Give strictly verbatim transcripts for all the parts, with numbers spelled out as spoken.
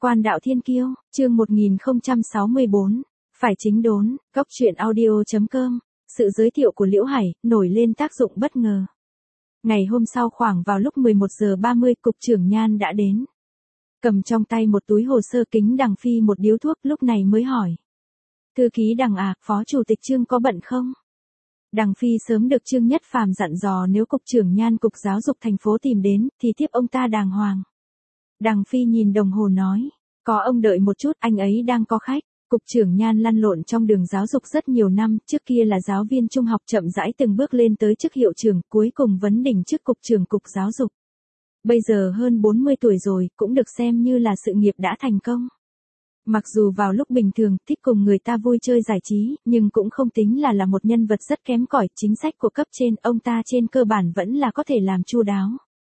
Quan đạo thiên kiêu, chương một nghìn không trăm sáu mươi bốn, phải chính đốn, góc truyện audio.com, sự giới thiệu của Liễu Hải, nổi lên tác dụng bất ngờ. Ngày hôm sau khoảng vào lúc mười một giờ ba mươi, cục trưởng Nhan đã đến. Cầm trong tay một túi hồ sơ kính Đằng Phi một điếu thuốc, lúc này mới hỏi. Thư ký Đằng à, phó chủ tịch Trương có bận không? Đằng Phi sớm được Trương Nhất Phàm dặn dò nếu cục trưởng Nhan cục giáo dục thành phố tìm đến, thì tiếp ông ta đàng hoàng. Đằng Phi nhìn đồng hồ nói, có ông đợi một chút, anh ấy đang có khách. Cục trưởng Nhan lăn lộn trong đường giáo dục rất nhiều năm, trước kia là giáo viên trung học, chậm rãi từng bước lên tới chức hiệu trưởng, cuối cùng vấn đỉnh chức cục trưởng cục giáo dục. Bây giờ hơn bốn mươi tuổi rồi, cũng được xem như là sự nghiệp đã thành công. Mặc dù vào lúc bình thường, thích cùng người ta vui chơi giải trí, nhưng cũng không tính là là một nhân vật rất kém cỏi, chính sách của cấp trên, ông ta trên cơ bản vẫn là có thể làm chu đáo.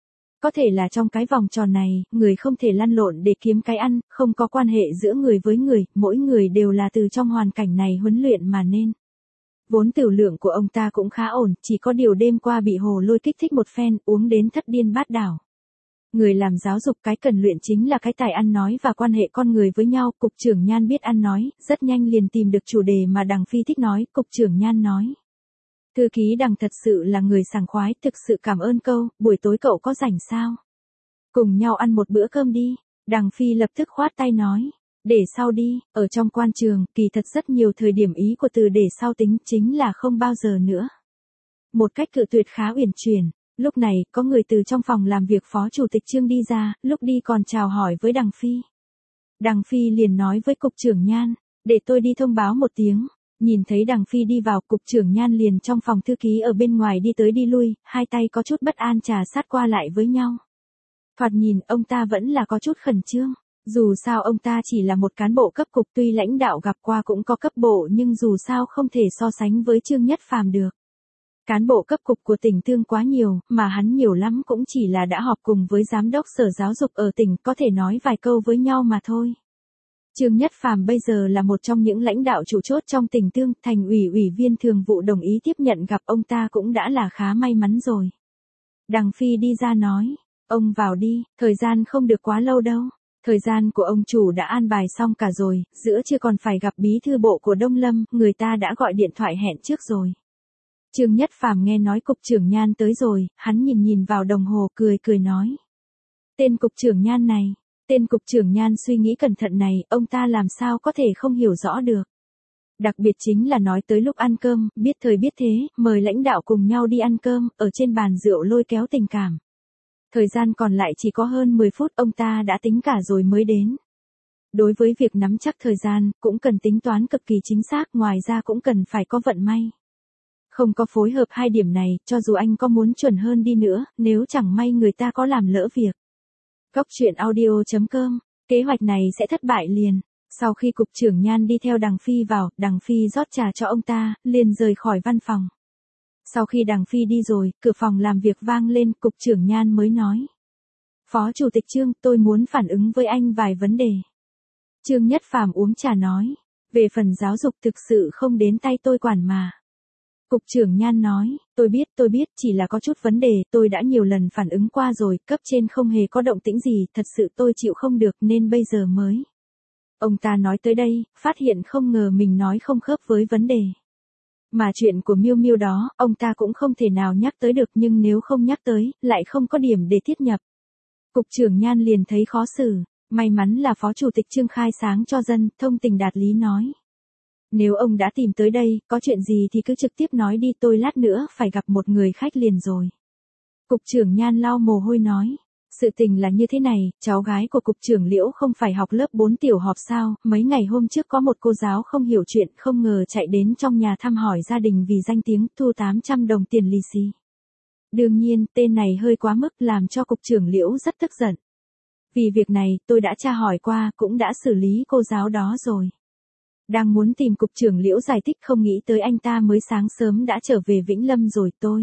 Có thể là trong cái vòng tròn này, người không thể lăn lộn để kiếm cái ăn, không có quan hệ giữa người với người, mỗi người đều là từ trong hoàn cảnh này huấn luyện mà nên. Vốn tiểu lượng của ông ta cũng khá ổn, chỉ có điều đêm qua bị hồ lôi kích thích một phen, uống đến thất điên bát đảo. Người làm giáo dục cái cần luyện chính là cái tài ăn nói và quan hệ con người với nhau, cục trưởng Nhan biết ăn nói, rất nhanh liền tìm được chủ đề mà Đằng Phi thích nói, cục trưởng Nhan nói. Thư ký Đằng thật sự là người sảng khoái, thực sự cảm ơn câu, buổi tối cậu có rảnh sao? Cùng nhau ăn một bữa cơm đi. Đằng Phi lập tức khoát tay nói, để sau đi, ở trong quan trường, kỳ thật rất nhiều thời điểm ý của từ để sau tính chính là không bao giờ nữa. Một cách cự tuyệt khá uyển chuyển. Lúc này, có người từ trong phòng làm việc phó chủ tịch Trương đi ra, lúc đi còn chào hỏi với Đằng Phi. Đằng Phi liền nói với cục trưởng Nhan, để tôi đi thông báo một tiếng. Nhìn thấy Đằng Phi đi vào, cục trưởng Nhan liền trong phòng thư ký ở bên ngoài đi tới đi lui, hai tay có chút bất an trà sát qua lại với nhau. Thoạt nhìn, ông ta vẫn là có chút khẩn trương. Dù sao ông ta chỉ là một cán bộ cấp cục, tuy lãnh đạo gặp qua cũng có cấp bộ nhưng dù sao không thể so sánh với Trương Nhất Phàm được. Cán bộ cấp cục của tỉnh Tương quá nhiều, mà hắn nhiều lắm cũng chỉ là đã họp cùng với giám đốc sở giáo dục ở tỉnh, có thể nói vài câu với nhau mà thôi. Trương Nhất Phàm bây giờ là một trong những lãnh đạo trụ chốt trong tỉnh Tương, thành ủy ủy viên thường vụ đồng ý tiếp nhận gặp ông ta cũng đã là khá may mắn rồi. Đằng Phi đi ra nói, ông vào đi, thời gian không được quá lâu đâu. Thời gian của ông chủ đã an bài xong cả rồi, giữa chưa còn phải gặp bí thư bộ của Đông Lâm, người ta đã gọi điện thoại hẹn trước rồi. Trương Nhất Phàm nghe nói cục trưởng Nhan tới rồi, hắn nhìn nhìn vào đồng hồ cười cười nói. Tên cục trưởng Nhan này, tên cục trưởng Nhan suy nghĩ cẩn thận này, ông ta làm sao có thể không hiểu rõ được. Đặc biệt chính là nói tới lúc ăn cơm, biết thời biết thế, mời lãnh đạo cùng nhau đi ăn cơm, ở trên bàn rượu lôi kéo tình cảm. Thời gian còn lại chỉ có hơn mười phút, ông ta đã tính cả rồi mới đến. Đối với việc nắm chắc thời gian, cũng cần tính toán cực kỳ chính xác, ngoài ra cũng cần phải có vận may. Không có phối hợp hai điểm này, cho dù anh có muốn chuẩn hơn đi nữa, nếu chẳng may người ta có làm lỡ việc. Góc truyện audio.com, kế hoạch này sẽ thất bại liền. Sau khi cục trưởng Nhan đi theo Đằng Phi vào, Đằng Phi rót trà cho ông ta, liền rời khỏi văn phòng. Sau khi Đằng Phi đi rồi, cửa phòng làm việc vang lên, cục trưởng Nhan mới nói. Phó chủ tịch Trương, tôi muốn phản ứng với anh vài vấn đề. Trương Nhất Phàm uống trà nói, về phần giáo dục thực sự không đến tay tôi quản mà. Cục trưởng Nhan nói, tôi biết, tôi biết, chỉ là có chút vấn đề, tôi đã nhiều lần phản ứng qua rồi, cấp trên không hề có động tĩnh gì, thật sự tôi chịu không được nên bây giờ mới. Ông ta nói tới đây, phát hiện không ngờ mình nói không khớp với vấn đề. Mà chuyện của Miêu Miêu đó, ông ta cũng không thể nào nhắc tới được, nhưng nếu không nhắc tới, lại không có điểm để thiết nhập. Cục trưởng Nhan liền thấy khó xử, may mắn là phó chủ tịch Trương khai sáng cho dân, thông tình đạt lý nói. Nếu ông đã tìm tới đây, có chuyện gì thì cứ trực tiếp nói đi, tôi lát nữa phải gặp một người khách liền rồi. Cục trưởng Nhan lau mồ hôi nói, sự tình là như thế này, cháu gái của cục trưởng Liễu không phải học lớp bốn tiểu học sao, mấy ngày hôm trước có một cô giáo không hiểu chuyện, không ngờ chạy đến trong nhà thăm hỏi gia đình vì danh tiếng, thu tám trăm đồng tiền lì xì. Đương nhiên, tên này hơi quá mức làm cho cục trưởng Liễu rất tức giận. Vì việc này, tôi đã tra hỏi qua, cũng đã xử lý cô giáo đó rồi. Đang muốn tìm cục trưởng Liễu giải thích, không nghĩ tới anh ta mới sáng sớm đã trở về Vĩnh Lâm rồi. Tôi,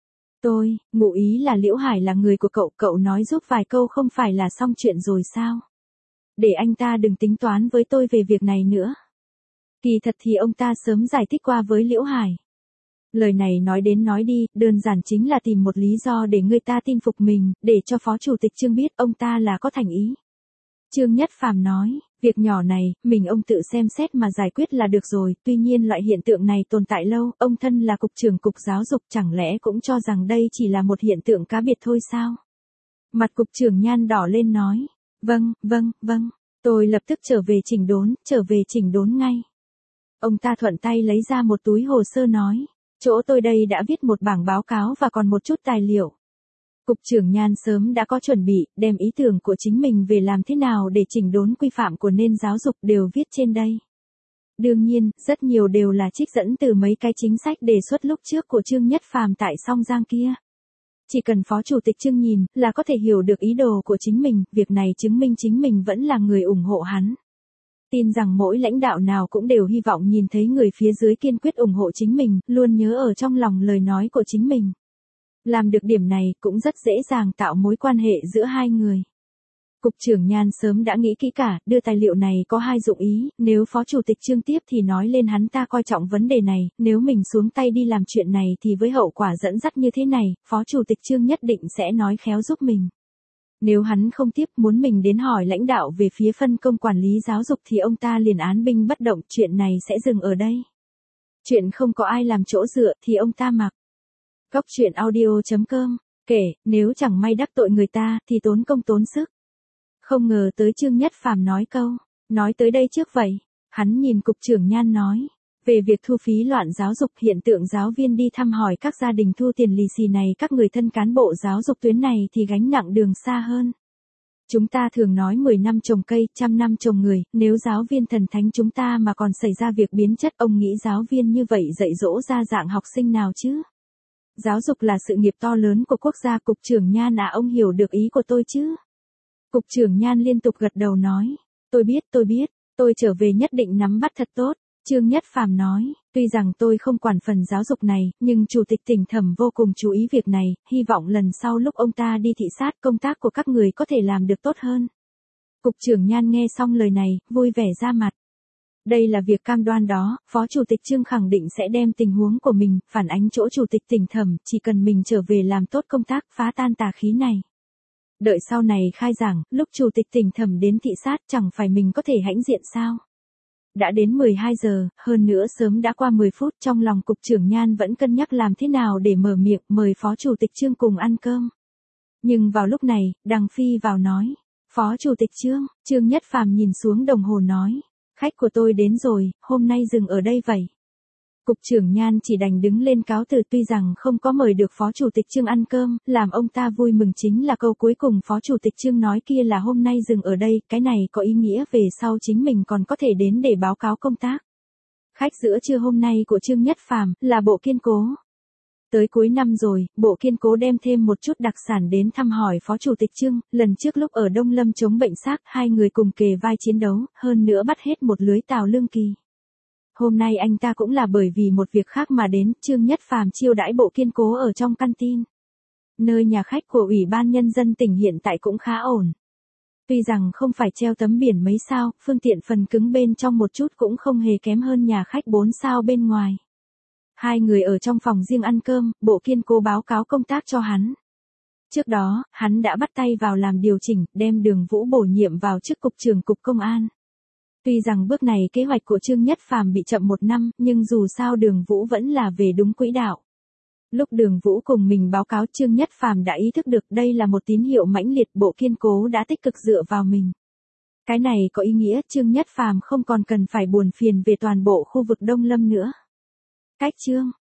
tôi, ngụ ý là Liễu Hải là người của cậu, cậu nói giúp vài câu không phải là xong chuyện rồi sao? Để anh ta đừng tính toán với tôi về việc này nữa. Kỳ thật thì ông ta sớm giải thích qua với Liễu Hải. Lời này nói đến nói đi, đơn giản chính là tìm một lý do để người ta tin phục mình, để cho phó chủ tịch Trương biết ông ta là có thành ý. Trương Nhất Phàm nói, việc nhỏ này, mình ông tự xem xét mà giải quyết là được rồi, tuy nhiên loại hiện tượng này tồn tại lâu, ông thân là cục trưởng cục giáo dục chẳng lẽ cũng cho rằng đây chỉ là một hiện tượng cá biệt thôi sao? Mặt cục trưởng Nhan đỏ lên nói, vâng, vâng, vâng, tôi lập tức trở về chỉnh đốn, trở về chỉnh đốn ngay. Ông ta thuận tay lấy ra một túi hồ sơ nói, chỗ tôi đây đã viết một bảng báo cáo và còn một chút tài liệu. Cục trưởng Nhan sớm đã có chuẩn bị, đem ý tưởng của chính mình về làm thế nào để chỉnh đốn quy phạm của nền giáo dục đều viết trên đây. Đương nhiên, rất nhiều đều là trích dẫn từ mấy cái chính sách đề xuất lúc trước của Trương Nhất Phàm tại Song Giang kia. Chỉ cần Phó Chủ tịch Trương nhìn, là có thể hiểu được ý đồ của chính mình, việc này chứng minh chính mình vẫn là người ủng hộ hắn. Tin rằng mỗi lãnh đạo nào cũng đều hy vọng nhìn thấy người phía dưới kiên quyết ủng hộ chính mình, luôn nhớ ở trong lòng lời nói của chính mình. Làm được điểm này cũng rất dễ dàng tạo mối quan hệ giữa hai người. Cục trưởng Nhan sớm đã nghĩ kỹ cả, đưa tài liệu này có hai dụng ý, nếu Phó Chủ tịch Trương tiếp thì nói lên hắn ta coi trọng vấn đề này, nếu mình xuống tay đi làm chuyện này thì với hậu quả dẫn dắt như thế này, Phó Chủ tịch Trương nhất định sẽ nói khéo giúp mình. Nếu hắn không tiếp muốn mình đến hỏi lãnh đạo về phía phân công quản lý giáo dục thì ông ta liền án binh bất động, chuyện này sẽ dừng ở đây. Chuyện không có ai làm chỗ dựa thì ông ta mặc. Góc truyện audio chấm com, kể, nếu chẳng may đắc tội người ta thì tốn công tốn sức. Không ngờ tới Trương Nhất Phàm nói câu, nói tới đây trước vậy, hắn nhìn cục trưởng Nhan nói, về việc thu phí loạn giáo dục hiện tượng giáo viên đi thăm hỏi các gia đình thu tiền lì xì này các người thân cán bộ giáo dục tuyến này thì gánh nặng đường xa hơn. Chúng ta thường nói mười năm trồng cây, trăm năm trồng người, nếu giáo viên thần thánh chúng ta mà còn xảy ra việc biến chất ông nghĩ giáo viên như vậy dạy dỗ ra dạng học sinh nào chứ? Giáo dục là sự nghiệp to lớn của quốc gia. Cục trưởng Nhan à, ông hiểu được ý của tôi chứ? Cục trưởng Nhan liên tục gật đầu nói, tôi biết tôi biết, tôi trở về nhất định nắm bắt thật tốt. Trương Nhất Phàm nói, tuy rằng tôi không quản phần giáo dục này, nhưng Chủ tịch tỉnh Thẩm vô cùng chú ý việc này, hy vọng lần sau lúc ông ta đi thị sát công tác của các người có thể làm được tốt hơn. Cục trưởng Nhan nghe xong lời này, vui vẻ ra mặt. Đây là việc cam đoan đó, Phó Chủ tịch Trương khẳng định sẽ đem tình huống của mình, phản ánh chỗ Chủ tịch tỉnh Thẩm, chỉ cần mình trở về làm tốt công tác, phá tan tà khí này. Đợi sau này khai giảng, lúc Chủ tịch tỉnh Thẩm đến thị sát chẳng phải mình có thể hãnh diện sao? Đã đến mười hai giờ, hơn nữa sớm đã qua mười phút, trong lòng cục trưởng Nhan vẫn cân nhắc làm thế nào để mở miệng mời Phó Chủ tịch Trương cùng ăn cơm. Nhưng vào lúc này, Đằng Phi vào nói, Phó Chủ tịch Trương, Trương Nhất Phàm nhìn xuống đồng hồ nói, khách của tôi đến rồi, hôm nay dừng ở đây vậy. Cục trưởng Nhan chỉ đành đứng lên cáo từ, tuy rằng không có mời được Phó Chủ tịch Trương ăn cơm, làm ông ta vui mừng chính là câu cuối cùng Phó Chủ tịch Trương nói kia là hôm nay dừng ở đây, cái này có ý nghĩa về sau chính mình còn có thể đến để báo cáo công tác. Khách giữa trưa hôm nay của Trương Nhất Phàm là Bộ Kiên Cố. Tới cuối năm rồi, Bộ Kiên Cố đem thêm một chút đặc sản đến thăm hỏi Phó Chủ tịch Trương, lần trước lúc ở Đông Lâm chống bệnh xác, hai người cùng kề vai chiến đấu, hơn nữa bắt hết một lưới Tào Lương Kỳ. Hôm nay anh ta cũng là bởi vì một việc khác mà đến, Trương Nhất Phàm chiêu đãi Bộ Kiên Cố ở trong căn tin. Nơi nhà khách của Ủy ban Nhân dân tỉnh hiện tại cũng khá ổn. Tuy rằng không phải treo tấm biển mấy sao, phương tiện phần cứng bên trong một chút cũng không hề kém hơn nhà khách bốn sao bên ngoài. Hai người ở trong phòng riêng ăn cơm, Bộ Kiên Cố báo cáo công tác cho hắn. Trước đó, hắn đã bắt tay vào làm điều chỉnh, đem Đường Vũ bổ nhiệm vào chức cục trưởng cục công an. Tuy rằng bước này kế hoạch của Trương Nhất Phàm bị chậm một năm, nhưng dù sao Đường Vũ vẫn là về đúng quỹ đạo. Lúc Đường Vũ cùng mình báo cáo Trương Nhất Phàm đã ý thức được đây là một tín hiệu mãnh liệt, Bộ Kiên Cố đã tích cực dựa vào mình. Cái này có ý nghĩa Trương Nhất Phàm không còn cần phải buồn phiền về toàn bộ khu vực Đông Lâm nữa. Cách Trương